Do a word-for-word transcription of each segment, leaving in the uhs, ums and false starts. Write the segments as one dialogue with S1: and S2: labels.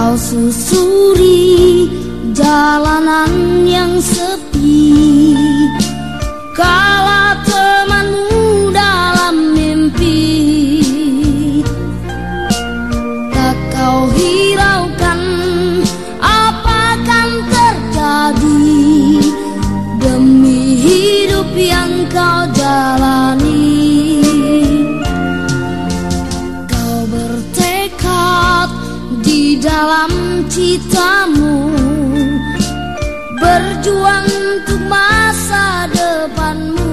S1: Kau susuri jalanan yang sepi, kala temanmu dalam mimpi. Tak kau hiraukan apa akan terjadi demi hidup yang kau jalani. Kau bertekad di dalam citamu, berjuang untuk masa depanmu.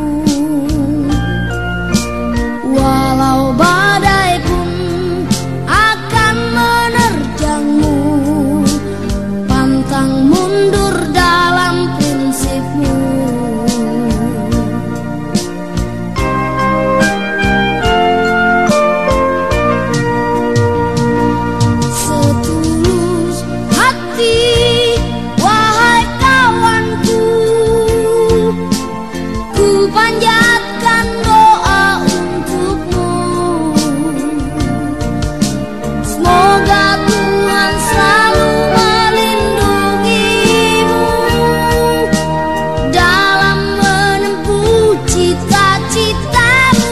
S1: Walau badai pun akan menerjangmu, pantang mundur dalam prinsipmu. Setulus hati, wahai kawanku, ku panjatkan doa untukmu. Semoga Tuhan selalu melindungimu dalam menempuh cita-citamu.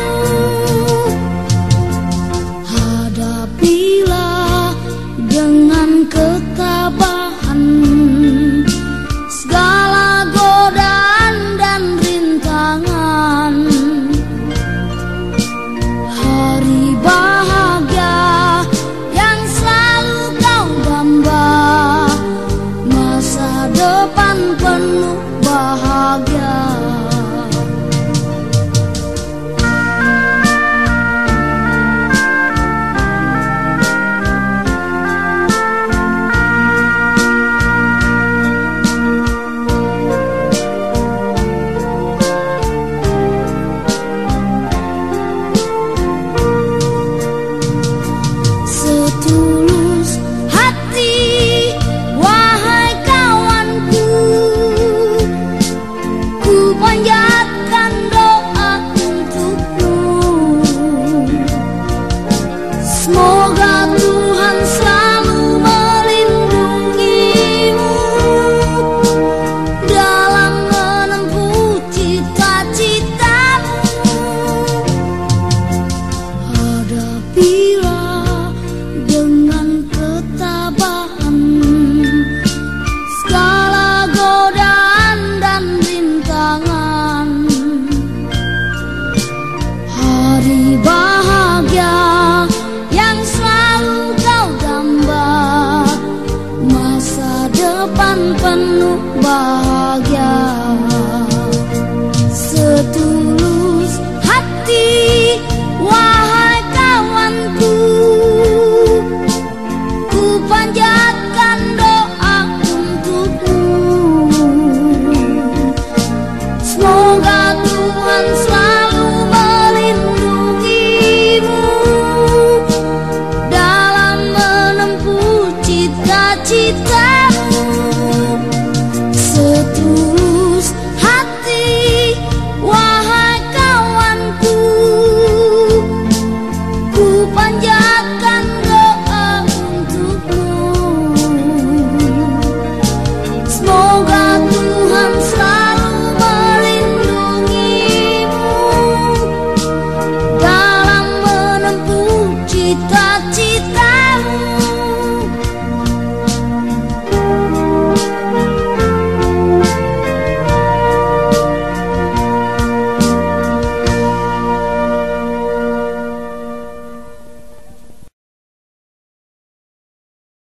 S1: Hadapilah dengan ketabahan segala godaan dan rintangan. Hari bahagia yang selalu kau damba, masa depan penuh bahagia. Setulus hati, wahai kawanku, ku panjatkan doa untukmu. Semoga Tuhan selalu melindungimu dalam menempuh cita-citamu. Hadapilah dengan ketabahan segala godaan dan rintangan. Hari bahagia yang selalu kau damba, masa depan penuh bahagia. Setulus hati, wahai kawanku, ku panjatkan doa untukmu. Semoga Tuhan selalu melindungimu dalam menempuh cita-cita.